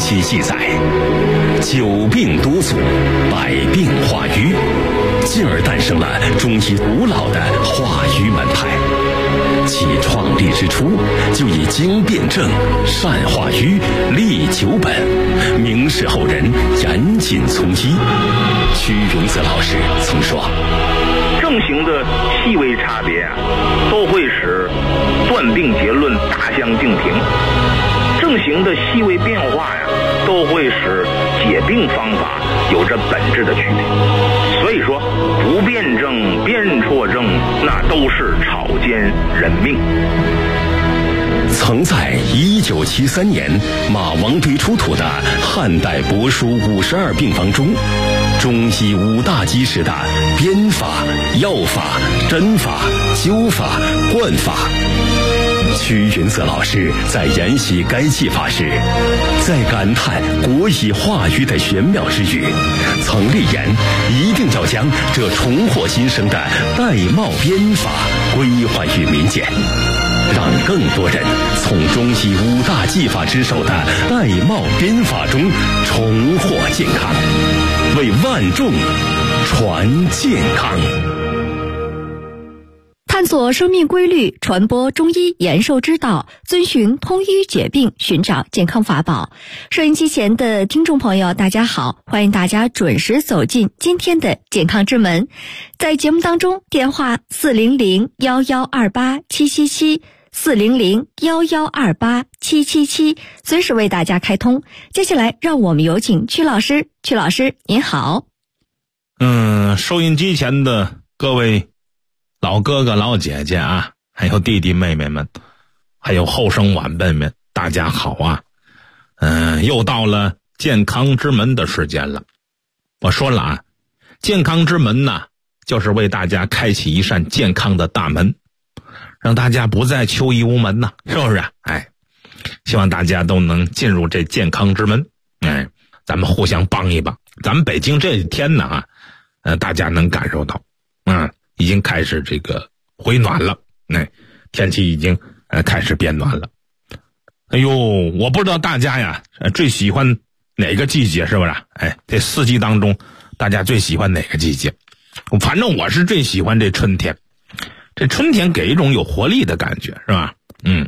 期记载，久病多祖，百病化瘀，进而诞生了中医古老的化瘀门派。其创立之初，就以经辨证、善化瘀、利久本，明示后人严谨从医。屈荣泽老师曾说， 症型的细微差别都会使断病结论大相径庭，症型的细微变化都会使解病方法有着本质的区别。所以说，不辩证、辨错症，那都是草菅人命。 曾在1973年马王堆出土的汉代帛书52病方中，中医5大基石的编法、药法、针法、灸法、灌法。屈云泽老师在研习该技法时，在感叹国医化瘀的玄妙之余，曾立言一定要将这重获新生的玳瑁编法归还于民间，让更多人从中医5大技法之首的玳瑁编法中重获健康，为万众传健康。 探索生命规律，传播中医延寿之道，遵循通医解病，寻找健康法宝。收音机前的听众朋友，大家好，欢迎大家准时走进今天的健康之门。在节目当中，电话400-1128-777 400-1128-777，随时为大家开通。接下来让我们有请曲老师。曲老师您好。 收音机前的各位老哥哥老姐姐啊，还有弟弟妹妹们，还有后生晚辈们，大家好啊。又到了健康之门的时间了。我说了啊，健康之门呢，就是为大家开启一扇健康的大门，让大家不再求医无门呐，是不是？希望大家都能进入这健康之门。咱们互相帮一帮。咱们北京这几天呢大家能感受到已经开始这个回暖了，天气已经开始变暖了。哎呦，我不知道大家呀最喜欢哪个季节，是不是？这4季当中大家最喜欢哪个季节？反正我是最喜欢这春天。这春天给一种有活力的感觉，是吧？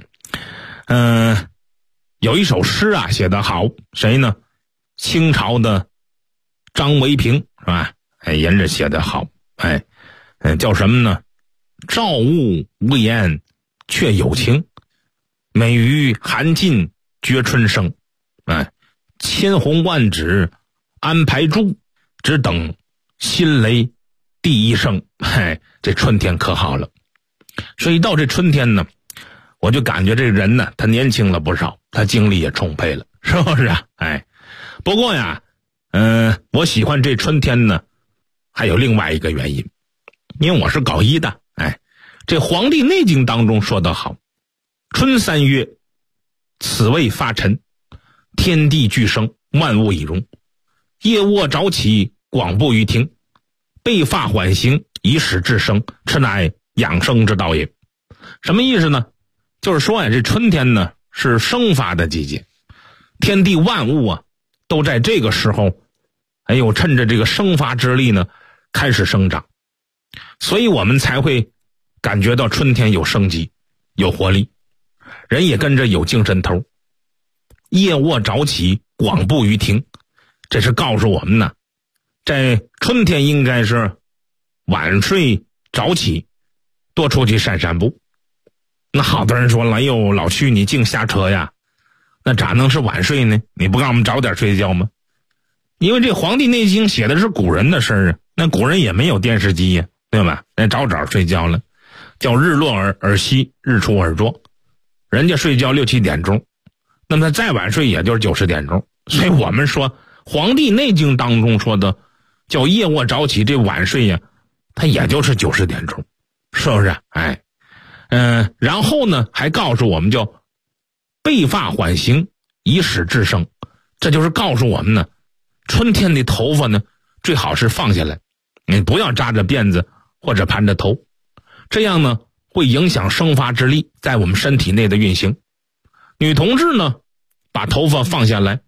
有一首诗啊写得好，谁呢？清朝的张维平，是吧？人家写得好，叫什么呢？赵物无言却有情，美于寒尽觉春生。千红万纸安排住，只等新雷第一声。这春天可好了。所以到这春天呢，我就感觉这人呢，他年轻了不少，他精力也充沛了，是不是啊？不过呀，我喜欢这春天呢，还有另外一个原因，因为我是搞医的。这《黄帝内经》当中说得好，春3月，此谓发陈，天地俱生，万物以荣，夜卧早起，广步于庭，被发缓行，以使至生，此乃养生之道也。什么意思呢？就是说这春天呢是生发的季节，天地万物都在这个时候趁着这个生发之力呢开始生长，所以我们才会感觉到春天有生机，有活力，人也跟着有精神头。夜卧早起，广步于庭，这是告诉我们呢，在春天应该是晚睡早起，多出去散散步。那好多人说了，老屈你净瞎扯呀，那咋能是晚睡呢？你不让我们早点睡觉吗？因为这《黄帝内经》写的是古人的事儿那古人也没有电视机呀，对吧？人早睡觉了，叫日落而息，日出而作，人家睡觉6、7点钟，那么他再晚睡也就是9、10点钟。所以我们说《黄帝内经》当中说的叫夜卧早起，这晚睡呀，它也就是9、10点钟，是不是？然后呢还告诉我们叫被发缓行，以使至生，这就是告诉我们呢，春天的头发呢最好是放下来，你不要扎着辫子或者盘着头，这样呢会影响生发之力在我们身体内的运行。女同志呢把头发放下来，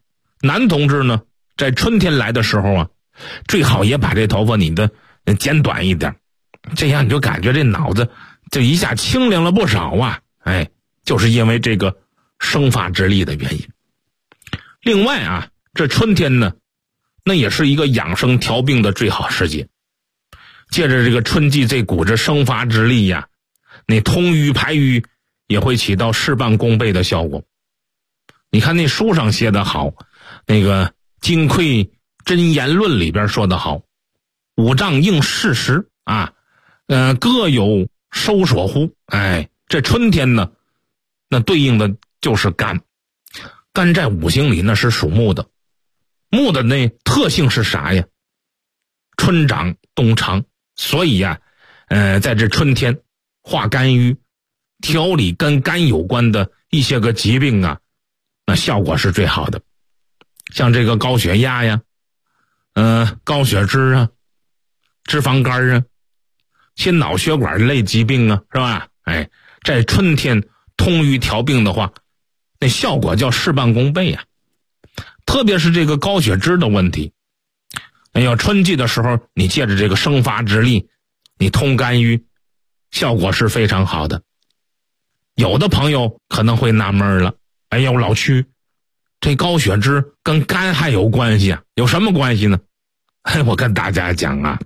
男同志呢，在春天来的时候啊，最好也把这头发你的剪短一点，这样你就感觉这脑子就一下清凉了不少啊。就是因为这个生发之力的原因。另外啊，这春天呢，那也是一个养生调病的最好时节。借着这个春季这股子生发之力呀，那通瘀排瘀也会起到事半功倍的效果。你看那书上写得好，那个《金匮真言论》里边说得好，五脏应适时啊，各有收所乎。这春天呢，那对应的就是肝。肝在五行里那是属木的，木的那特性是啥呀？春长冬长，所以呀，在这春天化肝郁，调理跟肝有关的一些个疾病啊，那效果是最好的。像这个高血压呀，高血脂啊，脂肪肝啊，心脑血管类疾病啊，是吧？在春天通瘀调病的话，那效果叫事半功倍啊。特别是这个高血脂的问题，春季的时候你借着这个生发之力，你通肝郁，效果是非常好的。有的朋友可能会纳闷了，老区，这高血脂跟肝还有关系啊？有什么关系呢？我跟大家讲啊，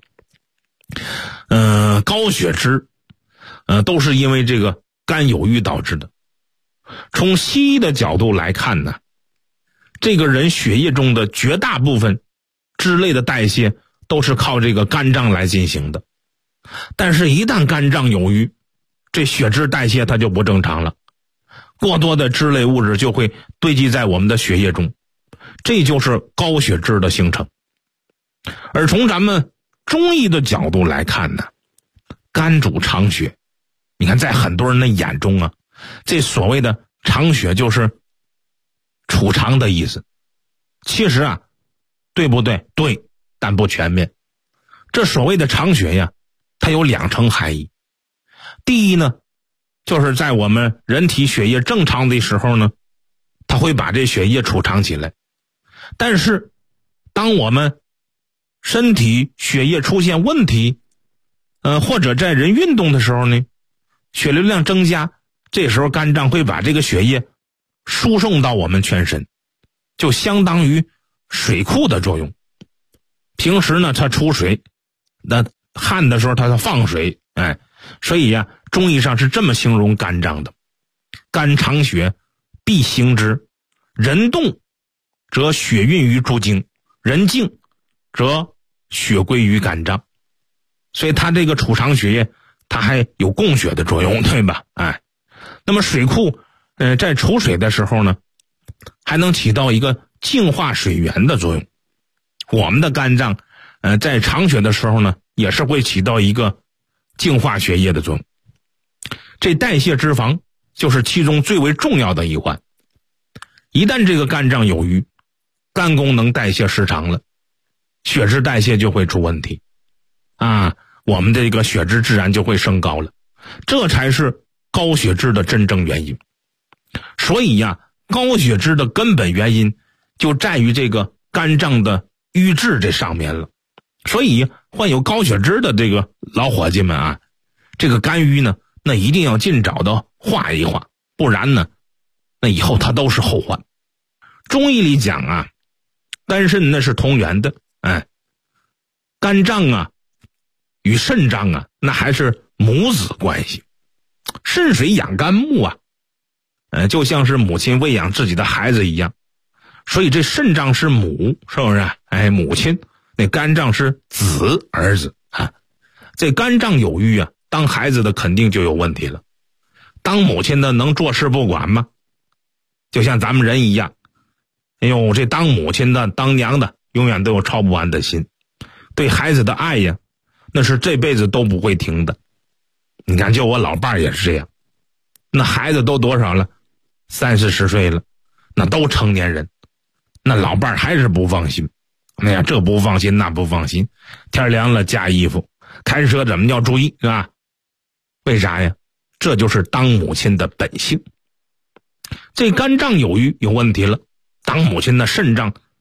高血脂都是因为这个肝有郁导致的。从西医的角度来看呢，这个人血液中的绝大部分脂类的代谢都是靠这个肝脏来进行的。但是一旦肝脏有郁，这血脂代谢它就不正常了，过多的脂类物质就会堆积在我们的血液中，这就是高血脂的形成。而从咱们中医的角度来看呢，肝主藏血。你看在很多人的眼中啊，这所谓的藏血就是储藏的意思。其实啊，对不对？对，但不全面。这所谓的藏血呀，它有两层含义。第一呢，就是在我们人体血液正常的时候呢，它会把这血液储藏起来。但是当我们身体血液出现问题，或者在人运动的时候呢，血流量增加，这时候肝脏会把这个血液输送到我们全身，就相当于水库的作用。平时呢它出水，那旱的时候它放水，所以呀，中医上是这么形容肝脏的：肝藏血，必行之。人动则血运于诸经，人静则血归于肝脏。所以它这个储藏血液，它还有供血的作用，对吧？那么水库在储水的时候呢，还能起到一个净化水源的作用。我们的肝脏在藏血的时候呢，也是会起到一个净化血液的作用。这代谢脂肪就是其中最为重要的一环。一旦这个肝脏有郁，肝功能代谢失常了，血脂代谢就会出问题我们这个血脂自然就会升高了，这才是高血脂的真正原因。所以呀，高血脂的根本原因就在于这个肝脏的瘀滞这上面了。所以患有高血脂的这个老伙计们这个肝郁呢，那一定要尽早的化一化，不然呢，那以后它都是后患。中医里讲肝肾那是同源的，肝脏与肾脏那还是母子关系。肾水养肝木就像是母亲喂养自己的孩子一样。所以这肾脏是母，是不是？母亲，那肝脏是子，儿子这肝脏有郁当孩子的肯定就有问题了。当母亲的能坐视不管吗？就像咱们人一样，这当母亲的当娘的永远都有操不完的心，对孩子的爱呀，那是这辈子都不会停的。你看就我老伴儿也是这样，那孩子都多少了？30-40岁了，那都成年人，那老伴儿还是不放心。这不放心那不放心，天凉了加衣服，开车怎么要注意，是吧？为啥呀？这就是当母亲的本性。这肝脏有郁有问题了，当母亲的肾脏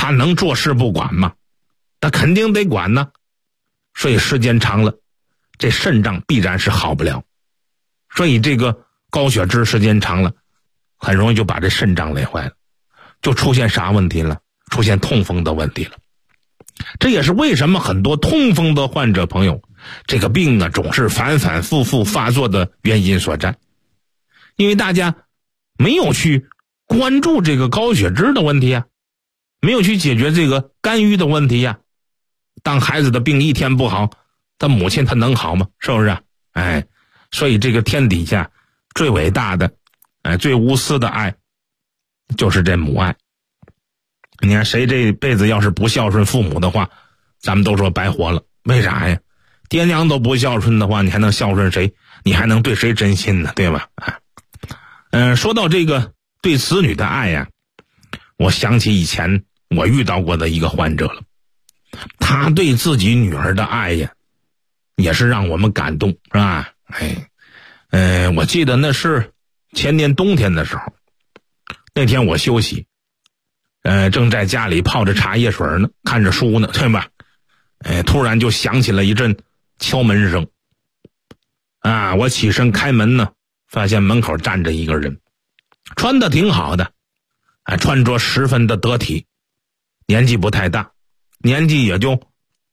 他能坐视不管吗？他肯定得管呢。所以时间长了，这肾脏必然是好不了。所以这个高血脂时间长了，很容易就把这肾脏累坏了，就出现啥问题了？出现痛风的问题了。这也是为什么很多痛风的患者朋友，这个病呢总是反反复复发作的原因所在。因为大家没有去关注这个高血脂的问题啊，没有去解决这个肝郁的问题呀。当孩子的病一天不好，他母亲他能好吗？是不是啊？所以这个天底下最伟大的最无私的爱就是这母爱。你看谁这辈子要是不孝顺父母的话，咱们都说白活了。为啥呀？爹娘都不孝顺的话，你还能孝顺谁？你还能对谁真心呢？对吧？说到这个对子女的爱呀，我想起以前我遇到过的一个患者了。他对自己女儿的爱呀，也是让我们感动，是吧？我记得那是前年冬天的时候，那天我休息，正在家里泡着茶叶水呢，看着书呢，对吧？突然就响起了一阵敲门声。我起身开门呢，发现门口站着一个人，穿得挺好的，穿着十分的得体，年纪不太大，年纪也就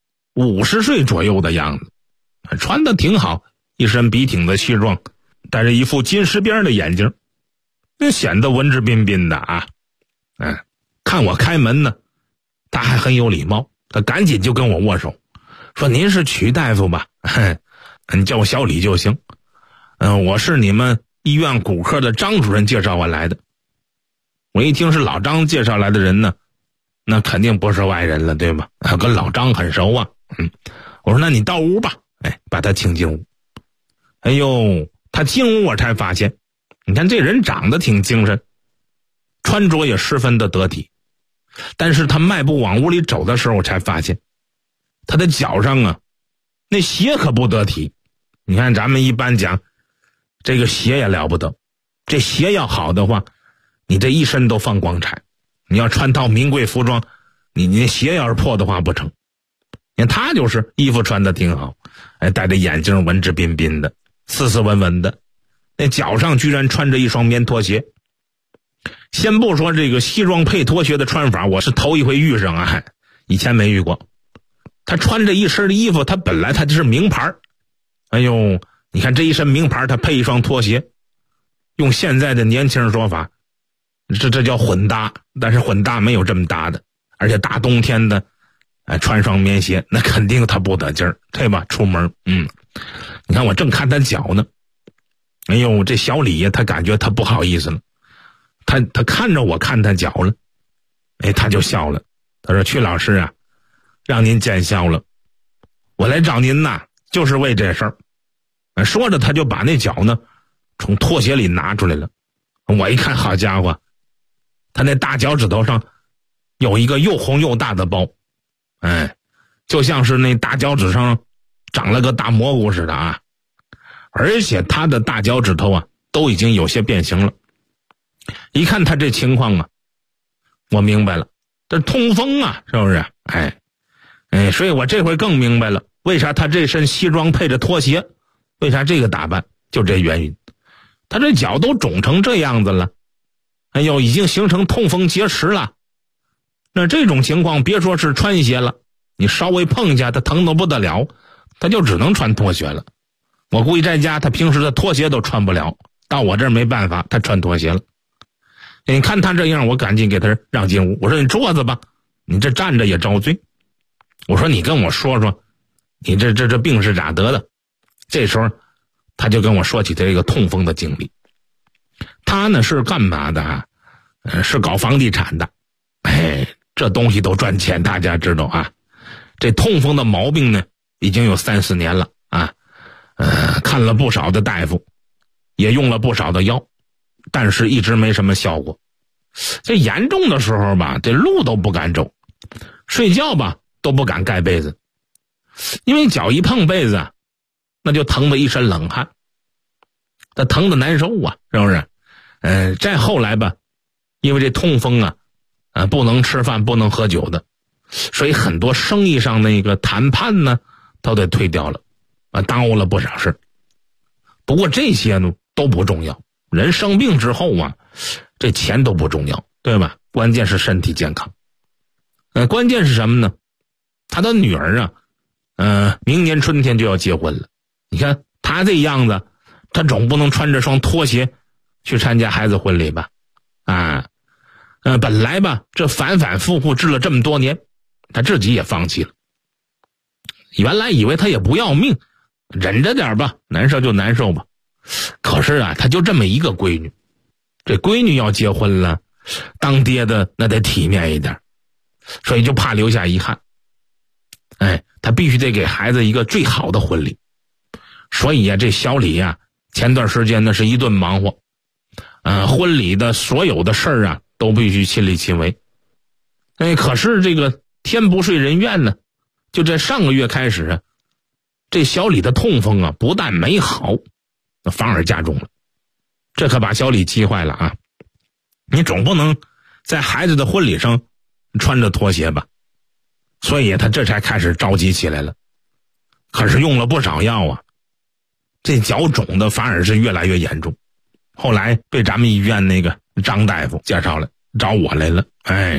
50岁左右的样子，穿得挺好，一身笔挺的西装，戴着一副金丝边的眼镜，那显得文质彬彬的啊。看我开门呢，他还很有礼貌，他赶紧就跟我握手，说您是曲大夫吧？你叫我小李就行。我是你们医院骨科的张主任介绍我来的。我一听是老张介绍来的人呢，那肯定不是外人了，对吧？跟老张很熟啊。我说那你到屋吧，把他请进屋。他进屋我才发现，你看这人长得挺精神，穿着也十分的得体，但是他迈步往屋里走的时候，我才发现他的脚上啊，那鞋可不得体。你看咱们一般讲这个鞋也了不得，这鞋要好的话，你这一身都放光彩。你要穿套名贵服装，你那鞋要是破的话不成。你看他就是衣服穿得挺好，戴着眼镜，文质彬彬的，斯斯文文的，那脚上居然穿着一双棉拖鞋。先不说这个西装配拖鞋的穿法，我是头一回遇上啊，以前没遇过。他穿着一身的衣服，他本来他就是名牌。你看这一身名牌，他配一双拖鞋，用现在的年轻人说法，这叫混搭，但是混搭没有这么搭的，而且大冬天的，穿双棉鞋，那肯定他不得劲儿，对吧？出门，你看我正看他脚呢，这小李呀，他感觉他不好意思了，他看着我看他脚了，他就笑了，他说：“曲老师啊，让您见笑了，我来找您呐，就是为这事儿。”说着他就把那脚呢从拖鞋里拿出来了。我一看，好家伙，他那大脚趾头上有一个又红又大的包，就像是那大脚趾上长了个大蘑菇似的啊！而且他的大脚趾头啊都已经有些变形了。一看他这情况啊，我明白了，这痛风啊，是不是？所以我这回更明白了，为啥他这身西装配着拖鞋，为啥这个打扮，就这原因。他这脚都肿成这样子了，已经形成痛风结石了。那这种情况别说是穿鞋了，你稍微碰一下他疼得不得了，他就只能穿拖鞋了。我估计在家他平时的拖鞋都穿不了，到我这儿没办法，他穿拖鞋了。你看他这样，我赶紧给他让进屋，我说你坐着吧，你这站着也遭罪。我说你跟我说说你这病是咋得的。这时候他就跟我说起这个痛风的经历。他呢是干嘛的啊？是搞房地产的。这东西都赚钱，大家知道啊。这痛风的毛病呢已经有3-4年了啊。看了不少的大夫，也用了不少的药，但是一直没什么效果。这严重的时候吧，这路都不敢走，睡觉吧都不敢盖被子，因为脚一碰被子啊，那就疼得一身冷汗，他疼得难受啊，是不是？再后来吧，因为这痛风啊， 不能吃饭不能喝酒的，所以很多生意上那个谈判呢都得退掉了，耽误了不少事。不过这些呢都不重要，人生病之后啊，这钱都不重要，对吧？关键是身体健康。关键是什么呢？他的女儿啊，明年春天就要结婚了。你看他这样子，他总不能穿着双拖鞋去参加孩子婚礼吧？本来吧，这反反复复治了这么多年，他自己也放弃了。原来以为他也不要命，忍着点吧，难受就难受吧。可是啊，他就这么一个闺女，这闺女要结婚了，当爹的那得体面一点，所以就怕留下遗憾。他必须得给孩子一个最好的婚礼。所以这小李呀，前段时间呢是一顿忙活，婚礼的所有的事儿啊都必须亲力亲为。可是这个天不遂人愿呢，就在上个月开始啊，这小李的痛风啊不但没好，反而加重了。这可把小李气坏了啊！你总不能在孩子的婚礼上穿着拖鞋吧？所以他这才开始着急起来了。可是用了不少药啊，这脚肿的反而是越来越严重。后来被咱们医院那个张大夫介绍了，找我来了。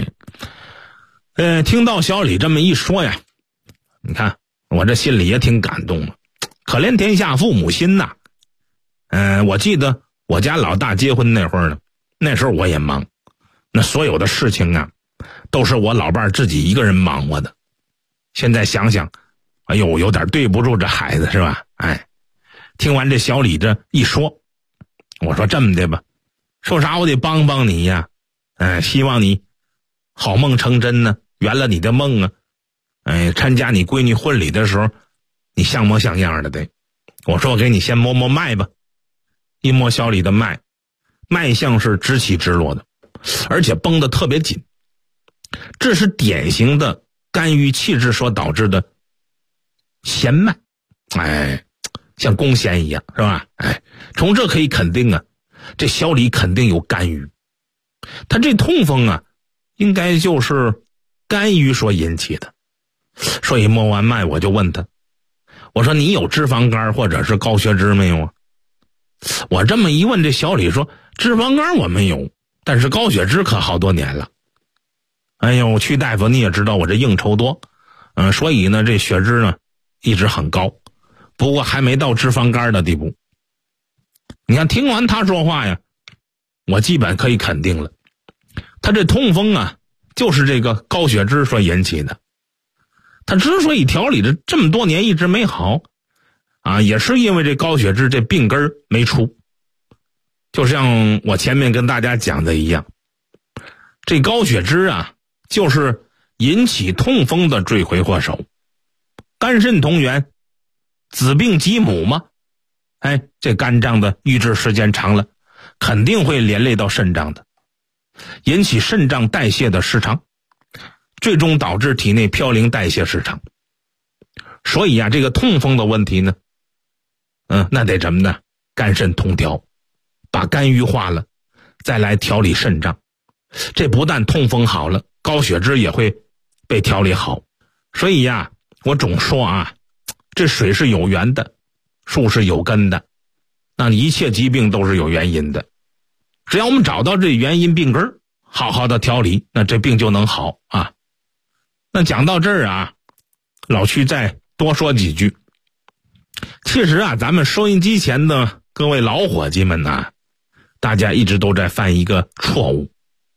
听到小李这么一说呀，你看我这心里也挺感动的。可怜天下父母心呐。我记得我家老大结婚那会儿呢，那时候我也忙，那所有的事情啊都是我老伴自己一个人忙活的。现在想想，哎呦，有点对不住这孩子，是吧？听完这小李这一说，我说这么的吧，说啥我得帮帮你呀，希望你好梦成真呢，圆了你的梦啊。参加你闺女婚礼的时候，你像模像样的得。我说我给你先摸摸脉吧。一摸小李的脉，脉象是直起直落的，而且绷得特别紧。这是典型的肝郁气滞所导致的弦脉，像弓弦一样，是吧？从这可以肯定啊，这小李肯定有肝郁。他这痛风啊，应该就是肝郁所引起的。所以摸完脉我就问他，我说你有脂肪肝或者是高血脂没有啊？我这么一问，这小李说脂肪肝我没有，但是高血脂可好多年了。去大夫你也知道我这应酬多，所以呢这血脂呢一直很高，不过还没到脂肪肝的地步。你看听完他说话呀，我基本可以肯定了，他这痛风啊就是这个高血脂所引起的。他之所以调理的这么多年一直没好也是因为这高血脂这病根没出。就像我前面跟大家讲的一样，这高血脂啊就是引起痛风的罪魁祸首。肝肾同源，子病及母嘛。这肝脏的郁滞时间长了，肯定会连累到肾脏的，引起肾脏代谢的失常，最终导致体内嘌呤代谢失常。所以这个痛风的问题呢，那得怎么呢？肝肾同调，把肝郁化了，再来调理肾脏。这不但痛风好了，高血脂也会被调理好。所以我总说这水是有源的，树是有根的，那一切疾病都是有原因的。只要我们找到这原因病根，好好的调理，那这病就能好啊。那讲到这儿老区再多说几句。其实咱们收音机前的各位老伙计们大家一直都在犯一个错误，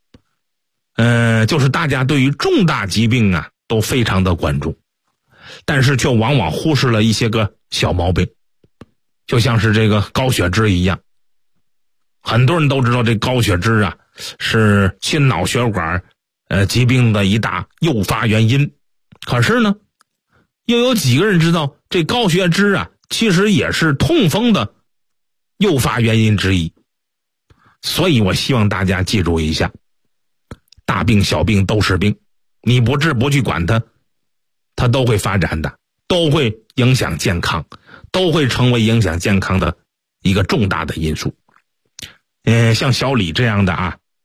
就是大家对于重大疾病都非常的关注，但是却往往忽视了一些个小毛病，就像是这个高血脂一样。很多人都知道这高血脂是心脑血管疾病的一大诱发原因，可是呢又有几个人知道这高血脂其实也是痛风的诱发原因之一。所以我希望大家记住一下，大病小病都是病，你不治不去管它都会发展的，都会影响健康，都会成为影响健康的一个重大的因素。像小李这样的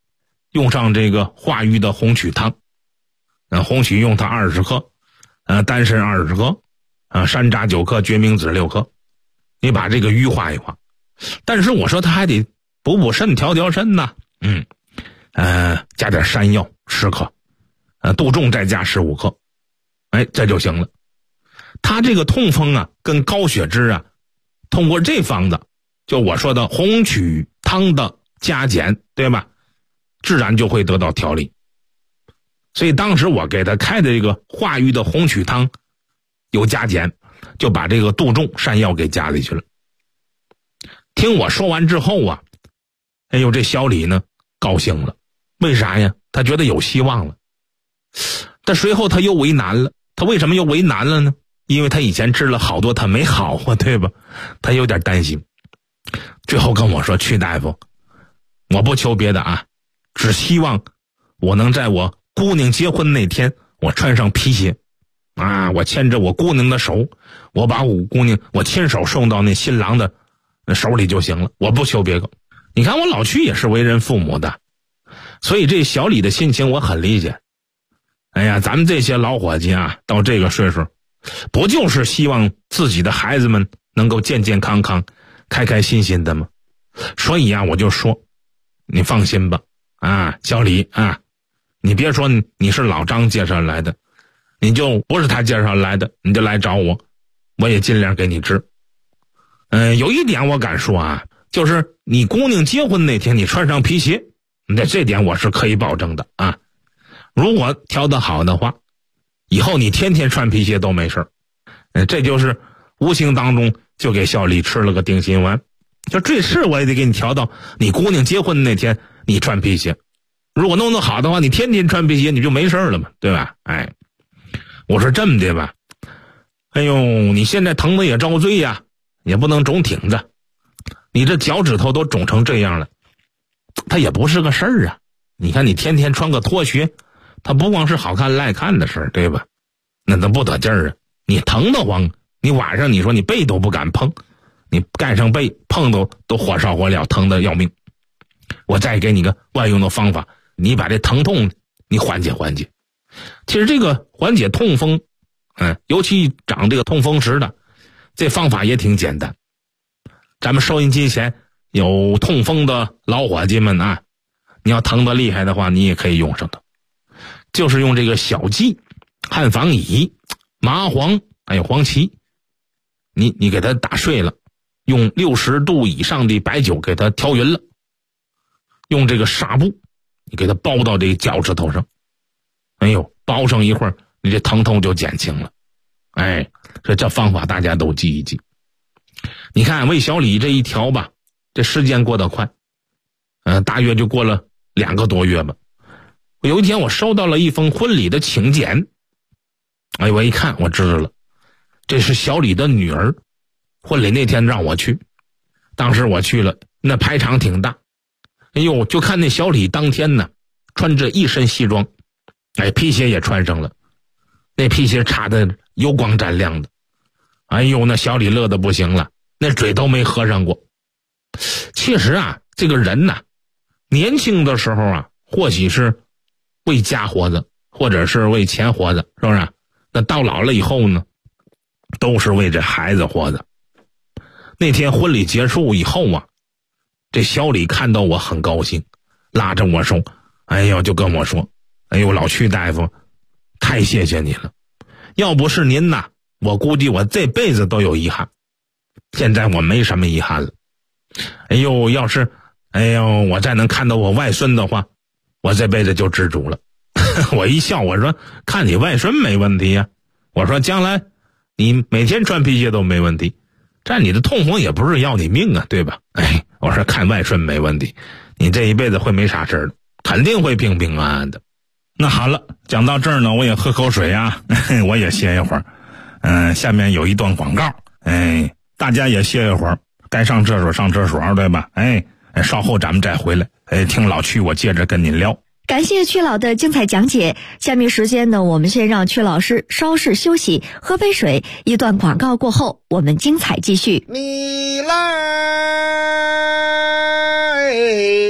用上这个化瘀的红曲汤，红曲用它20克，丹参20克，山楂9克，决明子6克，你把这个瘀化一化。但是我说他还得补肾调肾呐，加点山药10克，杜仲再加15克，这就行了。他这个痛风啊跟高血脂啊，通过这方子，就我说的红曲汤的加减，对吧，自然就会得到调理。所以当时我给他开的这个化瘀的红曲汤有加减，就把这个杜仲山药给加进去了。听我说完之后啊，这小李呢高兴了。为啥呀？他觉得有希望了。但随后他又为难了。他为什么又为难了呢？因为他以前治了好多他没好啊，对吧？他有点担心。最后跟我说，曲大夫，我不求别的啊，只希望我能在我姑娘结婚那天，我穿上皮鞋啊，我牵着我姑娘的手，我把我姑娘我亲手送到那新郎的手里就行了，我不求别的。你看我老曲也是为人父母的，所以这小李的心情我很理解。咱们这些老伙计啊，到这个岁数，不就是希望自己的孩子们能够健健康康、开开心心的吗？所以啊，我就说，你放心吧，小李啊，你别说你是老张介绍来的，你就不是他介绍来的，你就来找我，我也尽量给你治。有一点我敢说啊，就是你姑娘结婚那天你穿上皮鞋，这点我是可以保证的啊。如果调得好的话，以后你天天穿皮鞋都没事。这就是无形当中就给小李吃了个定心丸。就这事我也得给你调到你姑娘结婚那天你穿皮鞋。如果弄得好的话，你天天穿皮鞋你就没事了嘛，对吧？我说这么的吧，你现在疼的也遭罪呀，也不能总挺着，你这脚趾头都肿成这样了，它也不是个事儿啊。你看你天天穿个拖鞋，它不光是好看赖看的事儿，对吧？那不得劲儿啊！你疼得慌，你晚上你说你被都不敢碰，你盖上被碰都火烧火燎，疼得要命。我再给你个万用的方法，你把这疼痛你缓解缓解。其实这个缓解痛风，尤其长这个痛风时的，这方法也挺简单。咱们收音机前有痛风的老伙计们啊，你要疼得厉害的话，你也可以用上它。就是用这个小蓟、汉方乙、麻黄还有黄芪，你给它打碎了，用60度以上的白酒给它调匀了，用这个纱布你给它包到这个脚趾头上，包上一会儿，你这疼痛就减轻了。这方法大家都记一记。你看为小李这一调吧，这时间过得快，大约就过了2个多月吧。有一天我收到了一封婚礼的请柬，我一看我知道了，这是小李的女儿，婚礼那天让我去。当时我去了，那排场挺大，就看那小李当天呢，穿着一身西装，皮鞋也穿上了，那皮鞋擦得油光闪亮的，那小李乐得不行了，那嘴都没合上过。其实啊，这个人呢，年轻的时候啊，或许是为家活着，或者是为钱活着，是不是？那到老了以后呢，都是为这孩子活着。那天婚礼结束以后啊，这小李看到我很高兴，拉着我手，就跟我说，老曲大夫，太谢谢你了，要不是您呐，我估计我这辈子都有遗憾。现在我没什么遗憾了。要是我再能看到我外孙的话，我这辈子就知足了。我一笑，我说看你外孙没问题呀，我说将来你每天穿皮鞋都没问题，这你的痛风也不是要你命啊，对吧？我说看外孙没问题，你这一辈子会没啥事儿的，肯定会平平安安的。那好了，讲到这儿呢，我也喝口水啊，我也歇一会儿。下面有一段广告，大家也歇一会儿，该上厕所上厕所，对吧？稍后咱们再回来，听老曲我接着跟您聊。 感谢曲老的精彩讲解。下面时间呢，我们先让曲老师稍事休息，喝杯水。一段广告过后，我们精彩继续。 你来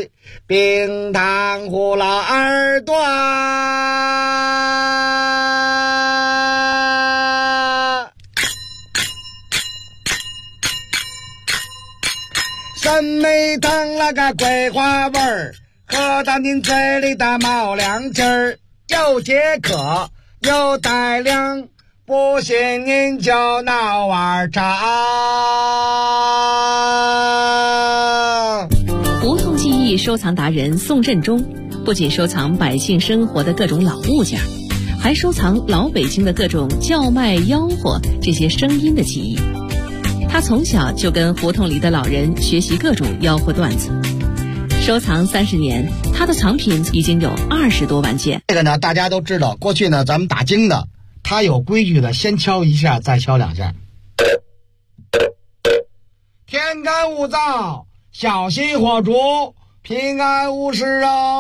冰糖葫芦耳朵，酸梅汤那个桂花味儿，喝到您嘴里的冒凉劲儿，又解渴又带凉，不信您就闹碗茶。 胡同记忆收藏达人宋振中不仅收藏百姓生活的各种老物件，还收藏老北京的各种叫卖吆喝这些声音的记忆。他从小就跟胡同里的老人学习各种吆喝段子，收藏30年，他的藏品已经有20多万件。 这个呢，大家都知道，过去呢，咱们打更的，他有规矩的，先敲一下，再敲2下。天干物燥，小心火烛，平安无事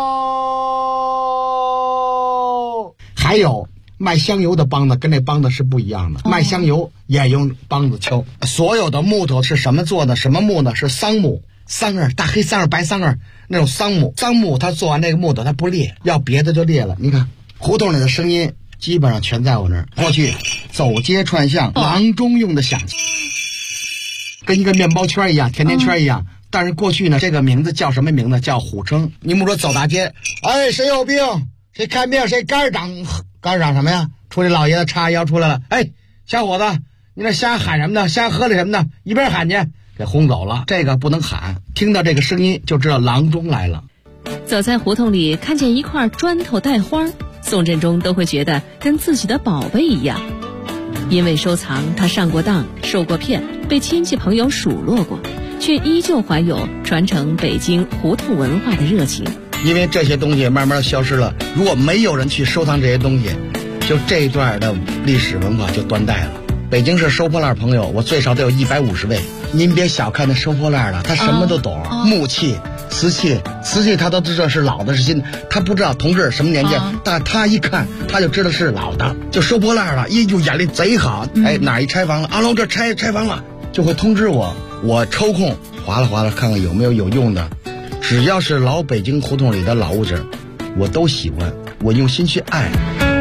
哦。还有卖香油的梆子跟这梆子是不一样的，卖香油也用梆子敲。所有的木头是什么做的？什么木呢？是桑木，桑叶，大黑桑叶、白桑叶那种桑木。桑木它做完这个木头它不裂，要别的就裂了。你看胡同里的声音基本上全在我那儿。过去走街串巷，郎中用的响器，跟一个面包圈一样，甜甜圈一样。但是过去呢，这个名字叫什么名字？叫虎称。你们说走大街，哎，谁有病？谁看病？谁肝长？肝长什么呀？出来老爷子叉腰出来了，哎，小伙子，你那瞎喊什么呢？瞎喝的什么呢？一边喊去，给轰走了。这个不能喊，听到这个声音就知道郎中来了。 走在胡同里，看见一块砖头带花，宋振中都会觉得跟自己的宝贝一样。因为收藏，他上过当，受过骗，被亲戚朋友数落过，却依旧怀有传承北京胡同文化的热情。 因为这些东西慢慢消失了，如果没有人去收藏这些东西，就这一段的历史文化就断代了。北京市收破烂朋友，我最少得有150位。您别小看那收破烂的，他什么都懂，木器、瓷器他都知道是老的是新的，他不知道同志什么年纪，但他一看他就知道是老的，就收破烂了，就眼力贼好。哎，哪一拆房了？阿龙这拆房了，就会通知我，我抽空划拉看看有没有用的。只要是老北京胡同里的老物件，我都喜欢，我用心去爱。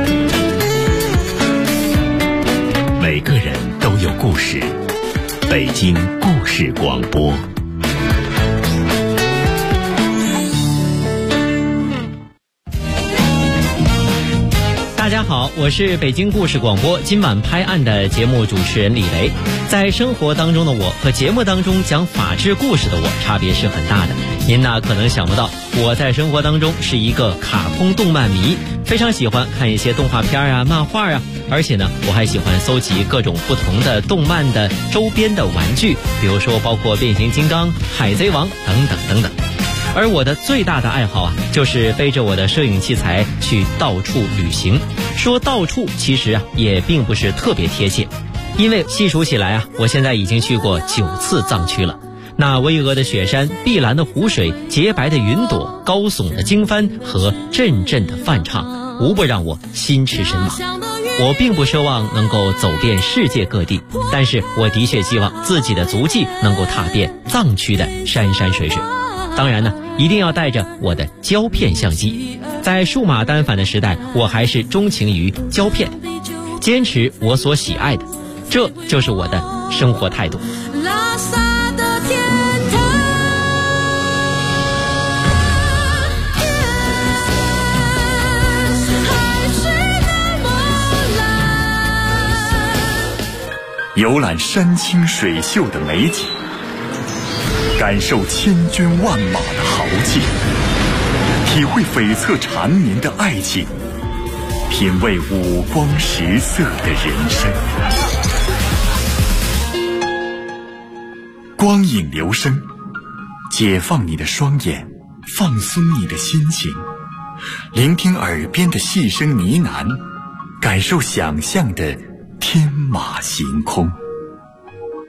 每个人都有故事，北京故事广播。 大家好，我是北京故事广播今晚拍案的节目主持人李雷。在生活当中的我和节目当中讲法治故事的我差别是很大的。您呢可能想不到，我在生活当中是一个卡通动漫迷，非常喜欢看一些动画片啊、漫画啊，而且呢我还喜欢搜集各种不同的动漫的周边的玩具，比如说包括变形金刚、海贼王等等等等。而我的最大的爱好啊，就是背着我的摄影器材去到处旅行。说到处其实啊也并不是特别贴切，因为细数起来啊，我现在已经去过9次藏区了。那巍峨的雪山、碧蓝的湖水、洁白的云朵、高耸的经幡和阵阵的梵唱，无不让我心驰神往。我并不奢望能够走遍世界各地，但是我的确希望自己的足迹能够踏遍藏区的山山水水。当然呢，一定要带着我的胶片相机。在数码单反的时代，我还是钟情于胶片，坚持我所喜爱的，这就是我的生活态度。拉萨的天堂， 还是那么蓝。游览山清水秀的美景，感受千军万马的豪气，体会悱恻缠绵的爱情，品味五光十色的人生。光影留声，解放你的双眼，放松你的心情，聆听耳边的细声呢喃，感受想象的天马行空。